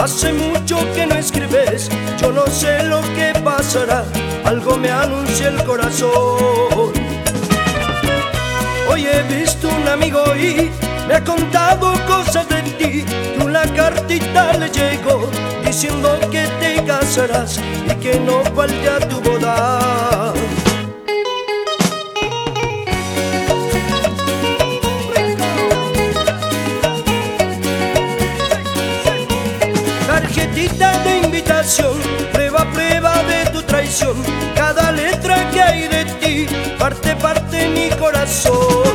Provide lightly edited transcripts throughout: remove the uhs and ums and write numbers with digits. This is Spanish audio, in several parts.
Hace mucho que no escribes, yo no sé lo que pasará, algo me anuncia el corazón. Hoy he visto un amigo y me ha contado cosas de ti, que una cartita le llegó diciendo que te casarás y que no falte a tu boda. Tarjetita de invitación, prueba, prueba de tu traición, cada letra que hay de ti parte, parte mi corazón.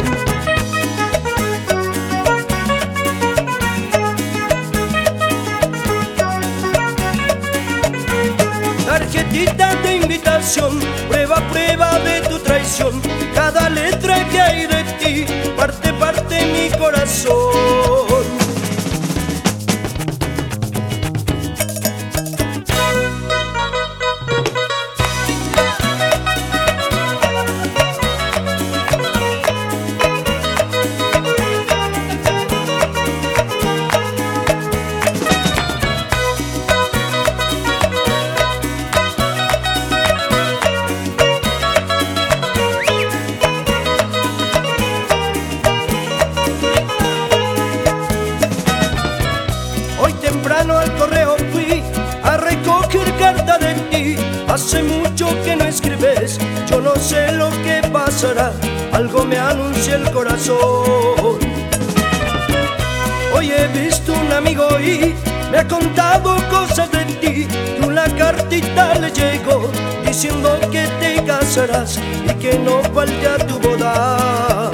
Tarjetita de invitación, prueba, prueba de tu traición, cada letra que hay de ti parte, parte mi corazón. Temprano al correo fui a recoger carta de ti. Hace mucho que no escribes, yo no sé lo que pasará, algo me anuncia el corazón. Hoy he visto un amigo y me ha contado cosas de ti, que una cartita le llegó diciendo que te casarás y que no falte a tu boda.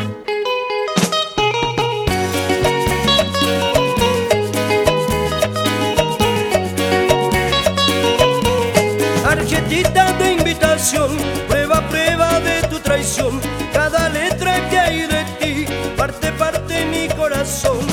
Tarjetita de invitación, prueba, prueba de tu traición, cada letra que hay de ti parte, parte mi corazón.